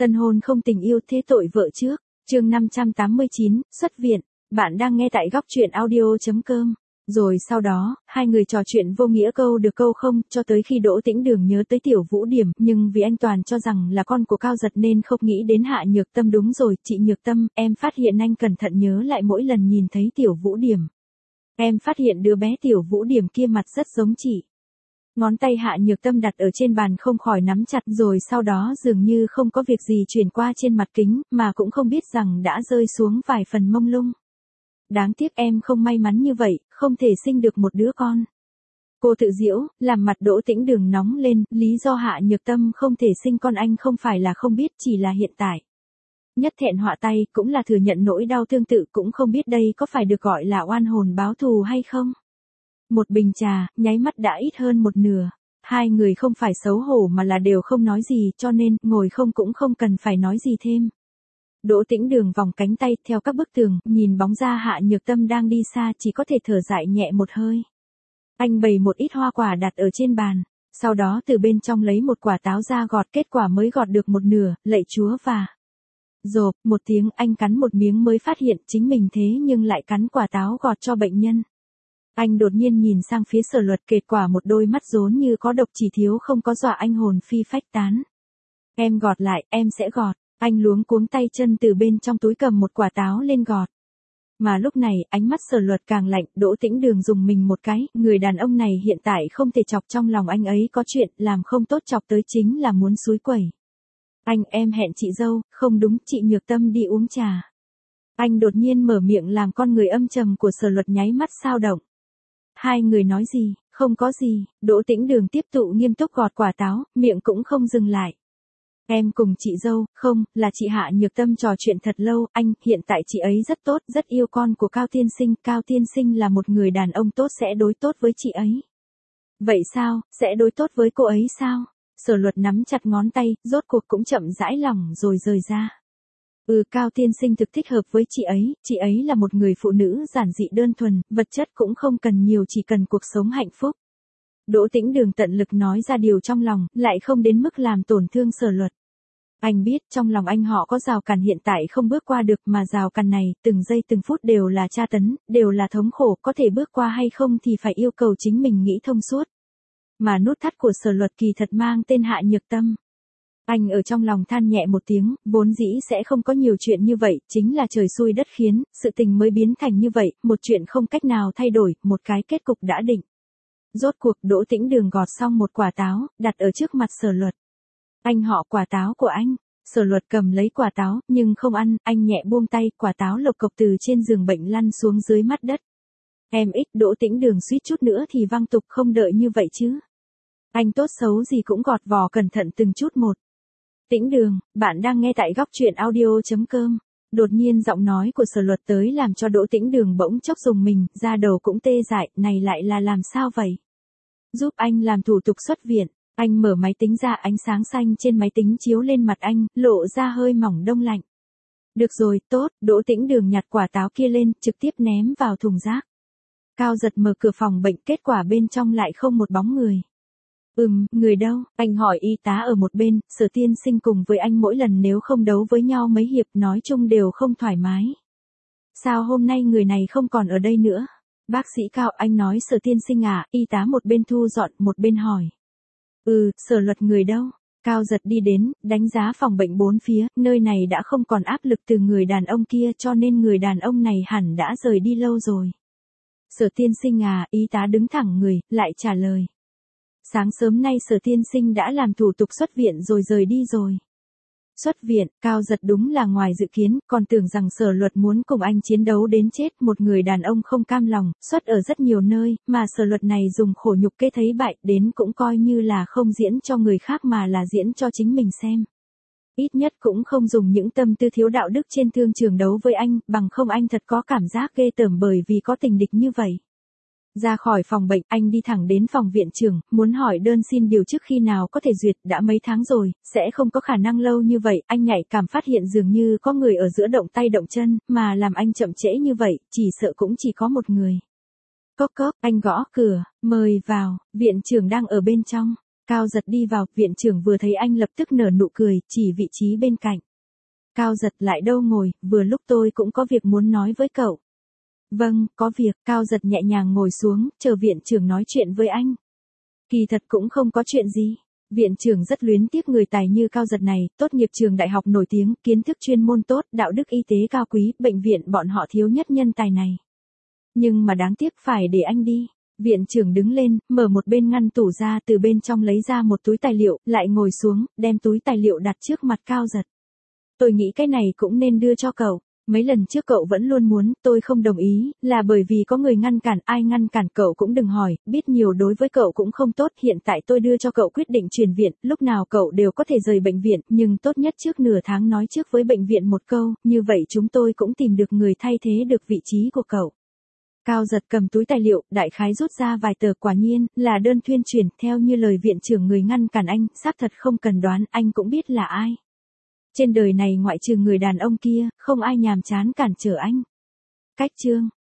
Tân hôn không tình yêu thế tội vợ trước. Chương 589, xuất viện. Bạn đang nghe tại góc truyện audio.com. Rồi sau đó, hai người trò chuyện vô nghĩa câu được câu không, cho tới khi Đỗ Tĩnh Đường nhớ tới Tiểu Vũ Điểm, nhưng vì anh Toàn cho rằng là con của Cao Giật nên không nghĩ đến Hạ Nhược Tâm. Đúng rồi, chị Nhược Tâm, em phát hiện anh cẩn thận nhớ lại mỗi lần nhìn thấy Tiểu Vũ Điểm. Em phát hiện đứa bé Tiểu Vũ Điểm kia mặt rất giống chị. Ngón tay Hạ Nhược Tâm đặt ở trên bàn không khỏi nắm chặt, rồi sau đó dường như không có việc gì chuyển qua trên mặt kính, mà cũng không biết rằng đã rơi xuống vài phần mông lung. Đáng tiếc em không may mắn như vậy, không thể sinh được một đứa con. Cô tự giễu, làm mặt Đỗ Tĩnh Đường nóng lên, lý do Hạ Nhược Tâm không thể sinh con anh không phải là không biết, chỉ là hiện tại. Nhất thẹn họa tay, cũng là thừa nhận nỗi đau tương tự, cũng không biết đây có phải được gọi là oan hồn báo thù hay không. Một bình trà, nháy mắt đã ít hơn một nửa. Hai người không phải xấu hổ mà là đều không nói gì, cho nên, ngồi không cũng không cần phải nói gì thêm. Đỗ Tĩnh Đường vòng cánh tay theo các bức tường, nhìn bóng ra Hạ Nhược Tâm đang đi xa, chỉ có thể thở dài nhẹ một hơi. Anh bày một ít hoa quả đặt ở trên bàn, sau đó từ bên trong lấy một quả táo ra gọt, kết quả mới gọt được một nửa, lạy Chúa và... Rộp, một tiếng, anh cắn một miếng mới phát hiện chính mình thế nhưng lại cắn quả táo gọt cho bệnh nhân. Anh đột nhiên nhìn sang phía Sở Luật, kệt quả một đôi mắt rốn như có độc, chỉ thiếu không có dọa anh hồn phi phách tán. Em gọt lại, em sẽ gọt. Anh luống cuống tay chân từ bên trong túi cầm một quả táo lên gọt. Mà lúc này, ánh mắt Sở Luật càng lạnh, Đỗ Tĩnh Đường dùng mình một cái, người đàn ông này hiện tại không thể chọc trong lòng anh ấy có chuyện, làm không tốt chọc tới chính là muốn xúi quẩy. Anh, em hẹn chị dâu, không đúng, chị Nhược Tâm đi uống trà. Anh đột nhiên mở miệng làm con người âm trầm của Sở Luật nháy mắt xao động. Hai người nói gì, không có gì, Đỗ Tĩnh Đường tiếp tục nghiêm túc gọt quả táo, miệng cũng không dừng lại. Em cùng chị dâu, không, là chị Hạ Nhược Tâm trò chuyện thật lâu, anh, hiện tại chị ấy rất tốt, rất yêu con của Cao Tiên Sinh, Cao Tiên Sinh là một người đàn ông tốt, sẽ đối tốt với chị ấy. Vậy sao, sẽ đối tốt với cô ấy sao? Sở Luật nắm chặt ngón tay, rốt cuộc cũng chậm rãi lòng rồi rời ra. Cao Tiên Sinh thực thích hợp với chị ấy là một người phụ nữ giản dị đơn thuần, vật chất cũng không cần nhiều, chỉ cần cuộc sống hạnh phúc. Đỗ Tĩnh Đường tận lực nói ra điều trong lòng, lại không đến mức làm tổn thương Sở Luật. Anh biết trong lòng anh họ có rào cản hiện tại không bước qua được, mà rào cản này, từng giây từng phút đều là tra tấn, đều là thống khổ, có thể bước qua hay không thì phải yêu cầu chính mình nghĩ thông suốt. Mà nút thắt của Sở Luật kỳ thật mang tên Hạ Nhược Tâm. Anh ở trong lòng than nhẹ một tiếng, vốn dĩ sẽ không có nhiều chuyện như vậy, chính là trời xui đất khiến, sự tình mới biến thành như vậy, một chuyện không cách nào thay đổi, một cái kết cục đã định. Rốt cuộc Đỗ Tĩnh Đường gọt xong một quả táo, đặt ở trước mặt Sở Luật. Anh họ, quả táo của anh. Sở Luật cầm lấy quả táo, nhưng không ăn, anh nhẹ buông tay, quả táo lộc cộc từ trên giường bệnh lăn xuống dưới mắt đất. Em ít, Đỗ Tĩnh Đường suýt chút nữa thì văng tục, không đợi như vậy chứ. Anh tốt xấu gì cũng gọt vỏ cẩn thận từng chút một. Tĩnh Đường, bạn đang nghe tại góc truyện audio.com. Đột nhiên giọng nói của Sở Luật tới làm cho Đỗ Tĩnh Đường bỗng chốc rùng mình, da đầu cũng tê dại, này lại là làm sao vậy? Giúp anh làm thủ tục xuất viện. Anh mở máy tính ra, ánh sáng xanh trên máy tính chiếu lên mặt anh, lộ ra hơi mỏng đông lạnh. Được rồi, tốt, Đỗ Tĩnh Đường nhặt quả táo kia lên, trực tiếp ném vào thùng rác. Cao Giật mở cửa phòng bệnh, kết quả bên trong lại không một bóng người. Người đâu? Anh hỏi y tá ở một bên, Sở Tiên Sinh cùng với anh mỗi lần nếu không đấu với nhau mấy hiệp nói chung đều không thoải mái. Sao hôm nay người này không còn ở đây nữa? Bác sĩ Cao, anh nói Sở Tiên Sinh à? Y tá một bên thu dọn, một bên hỏi. Sở Luật người đâu? Cao Giật đi đến, đánh giá phòng bệnh bốn phía, nơi này đã không còn áp lực từ người đàn ông kia, cho nên người đàn ông này hẳn đã rời đi lâu rồi. Sở Tiên Sinh à? Y tá đứng thẳng người, lại trả lời. Sáng sớm nay Sở Tiên Sinh đã làm thủ tục xuất viện rồi rời đi rồi. Xuất viện, Cao Giật đúng là ngoài dự kiến, còn tưởng rằng Sở Luật muốn cùng anh chiến đấu đến chết, một người đàn ông không cam lòng, xuất ở rất nhiều nơi, mà Sở Luật này dùng khổ nhục kế thấy bại, đến cũng coi như là không diễn cho người khác mà là diễn cho chính mình xem. Ít nhất cũng không dùng những tâm tư thiếu đạo đức trên thương trường đấu với anh, bằng không anh thật có cảm giác ghê tởm bởi vì có tình địch như vậy. Ra khỏi phòng bệnh, anh đi thẳng đến phòng viện trưởng, muốn hỏi đơn xin điều trước khi nào có thể duyệt, đã mấy tháng rồi, sẽ không có khả năng lâu như vậy, anh nhạy cảm phát hiện dường như có người ở giữa động tay động chân, mà làm anh chậm trễ như vậy, chỉ sợ cũng chỉ có một người. Cốc cốc, anh gõ cửa, mời vào, viện trưởng đang ở bên trong. Cao Giật đi vào, viện trưởng vừa thấy anh lập tức nở nụ cười, chỉ vị trí bên cạnh. Cao Giật lại đâu ngồi, vừa lúc tôi cũng có việc muốn nói với cậu. Vâng, có việc, Cao Giật nhẹ nhàng ngồi xuống, chờ viện trưởng nói chuyện với anh. Kỳ thật cũng không có chuyện gì. Viện trưởng rất luyến tiếc người tài như Cao Giật này, tốt nghiệp trường đại học nổi tiếng, kiến thức chuyên môn tốt, đạo đức y tế cao quý, bệnh viện bọn họ thiếu nhất nhân tài này. Nhưng mà đáng tiếc phải để anh đi. Viện trưởng đứng lên, mở một bên ngăn tủ ra, từ bên trong lấy ra một túi tài liệu, lại ngồi xuống, đem túi tài liệu đặt trước mặt Cao Giật. Tôi nghĩ cái này cũng nên đưa cho cậu. Mấy lần trước cậu vẫn luôn muốn, tôi không đồng ý, là bởi vì có người ngăn cản, ai ngăn cản cậu cũng đừng hỏi, biết nhiều đối với cậu cũng không tốt, hiện tại tôi đưa cho cậu quyết định chuyển viện, lúc nào cậu đều có thể rời bệnh viện, nhưng tốt nhất trước nửa tháng nói trước với bệnh viện một câu, như vậy chúng tôi cũng tìm được người thay thế được vị trí của cậu. Cao Giật cầm túi tài liệu, đại khái rút ra vài tờ, quả nhiên, là đơn tuyên truyền, theo như lời viện trưởng người ngăn cản anh, xác thật không cần đoán, anh cũng biết là ai. Trên đời này ngoại trừ người đàn ông kia, không ai nhàm chán cản trở anh. Cách chương